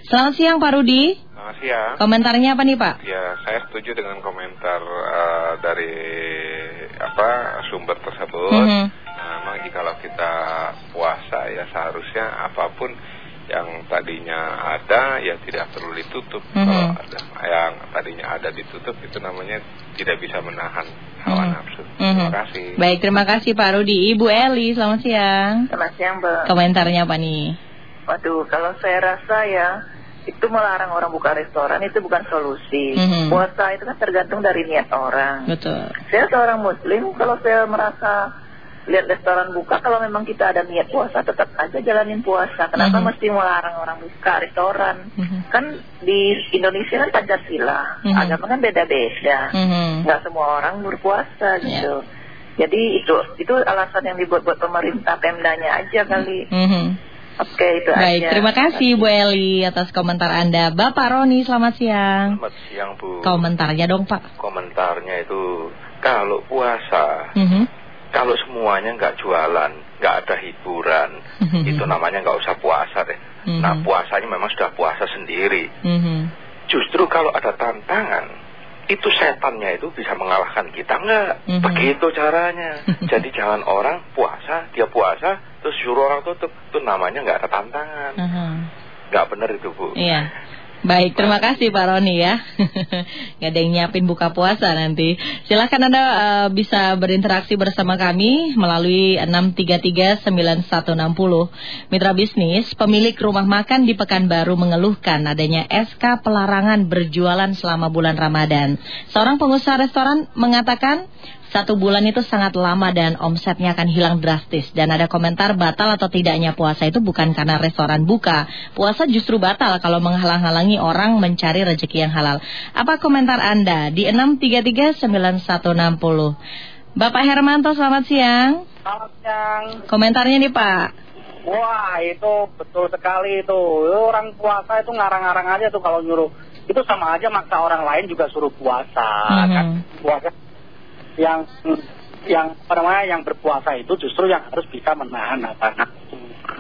Selamat siang Pak Rudi. Selamat siang. Komentarnya apa nih Pak? Ya, saya setuju dengan komentar dari sumber tersebut. Memang jikalau kita puasa ya seharusnya apapun yang tadinya ada ya tidak perlu ditutup. Kalau ada yang tadinya ada ditutup itu namanya tidak bisa menahan hawa nafsu. Terima kasih. Baik, terima kasih Pak Rudi. Ibu Eli, selamat siang. Selamat siang, Mbak. Komentarnya apa nih? Waduh, kalau saya rasa ya itu melarang orang buka restoran itu bukan solusi. Puasa itu kan tergantung dari niat orang. Betul. Saya seorang muslim, kalau saya merasa lihat restoran buka, kalau memang kita ada niat puasa, tetap aja jalanin puasa. Kenapa mesti melarang orang buka restoran? Kan di Indonesia kan Pancasila, agama kan beda-beda. Nggak semua orang berpuasa gitu. Jadi itu alasan yang dibuat buat pemerintah, Pemdanya aja kali. Oke, itu baik, aja. terima kasih Bu Eli atas komentar Anda. Bapak Roni, selamat siang. Selamat siang Bu. Komentarnya dong Pak. Komentarnya itu kalau puasa, kalau semuanya nggak jualan, nggak ada hiburan, itu namanya nggak usah puasa deh. Nah puasanya memang sudah puasa sendiri. Justru kalau ada tantangan, itu setannya itu bisa mengalahkan kita nggak? Begitu caranya. Jadi jangan orang puasa, dia puasa, terus suruh orang tutup. Itu namanya nggak ada tantangan. Nggak benar itu Bu. Iya. Baik, terima kasih Pak Roni ya. Gak ada yang nyiapin buka puasa nanti. Silahkan Anda bisa berinteraksi bersama kami melalui 633-9160. Mitra bisnis, pemilik rumah makan di Pekanbaru mengeluhkan adanya SK pelarangan berjualan selama bulan Ramadan. Seorang pengusaha restoran mengatakan 1 bulan itu sangat lama dan omsetnya akan hilang drastis. Dan ada komentar batal atau tidaknya puasa itu bukan karena restoran buka. Puasa justru batal kalau menghalang-halangi orang mencari rezeki yang halal. Apa komentar Anda di 633-9160? Bapak Hermanto, selamat siang. Selamat siang. Komentarnya nih Pak. Wah, itu betul sekali itu. Orang puasa itu ngarang-ngarang aja tuh kalau nyuruh. Itu sama aja maksa orang lain juga suruh puasa. Kan puasa yang berpuasa itu justru yang harus bisa menahan nafsu.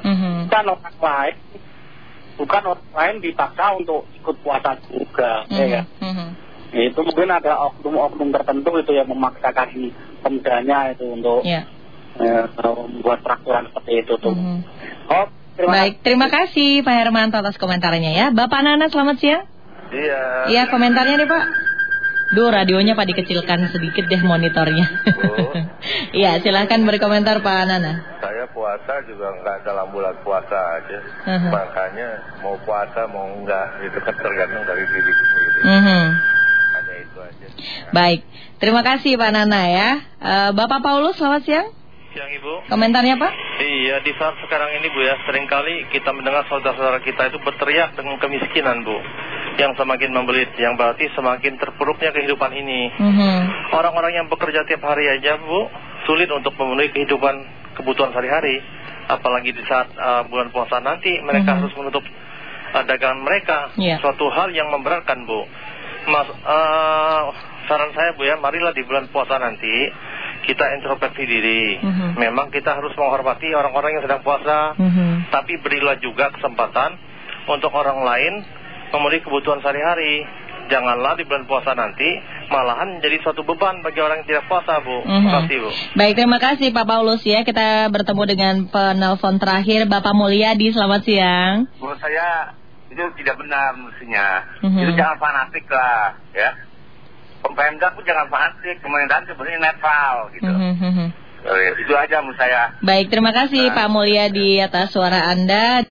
Bukan orang lain dipaksa untuk ikut puasa juga, ya. Itu mungkin ada oknum-oknum tertentu itu yang memaksakan pemudanya itu untuk membuat peraturan seperti itu tuh. Terima kasih Pak Hermanto atas komentarnya ya. Bapak Nana, selamat siang. Iya, komentarnya nih Pak. Duh, radionya Pak dikecilkan sedikit deh monitornya. Iya, silahkan berkomentar Pak Nana. Saya puasa juga nggak dalam bulan puasa aja. Makanya mau puasa mau enggak itu kan tergantung dari diri sendiri. Hanya itu aja. Baik, terima kasih Pak Nana ya. Bapak Paulus, selamat siang. Siang Ibu. Komentarnya Pak? Iya, di saat sekarang ini Bu ya, seringkali kita mendengar saudara-saudara kita itu berteriak dengan kemiskinan Bu, yang semakin membelit, yang berarti semakin terpuruknya kehidupan ini. Orang-orang yang bekerja tiap hari aja Bu, sulit untuk memenuhi kebutuhan sehari-hari. Apalagi di saat bulan puasa nanti, mereka harus menutup dagangan mereka. Suatu hal yang memberatkan Bu. Saran saya Bu ya, marilah di bulan puasa nanti kita introspeksi diri. Memang kita harus menghormati orang-orang yang sedang puasa, tapi berilah juga kesempatan untuk orang lain memenuhi kebutuhan sehari-hari. Janganlah di bulan puasa nanti malahan menjadi suatu beban bagi orang yang tidak puasa Bu. Terima kasih Bu. Baik, terima kasih Pak Paulus ya. Kita bertemu dengan penelpon terakhir Bapak Mulyadi, selamat siang. Menurut saya itu tidak benar mestinya. Itu jangan fanatik lah ya. Pemerintah pun jangan fanatik, pemerintahan sebenarnya netral gitu. Itu aja menurut saya. Baik, terima kasih Pak Mulyadi atas suara Anda.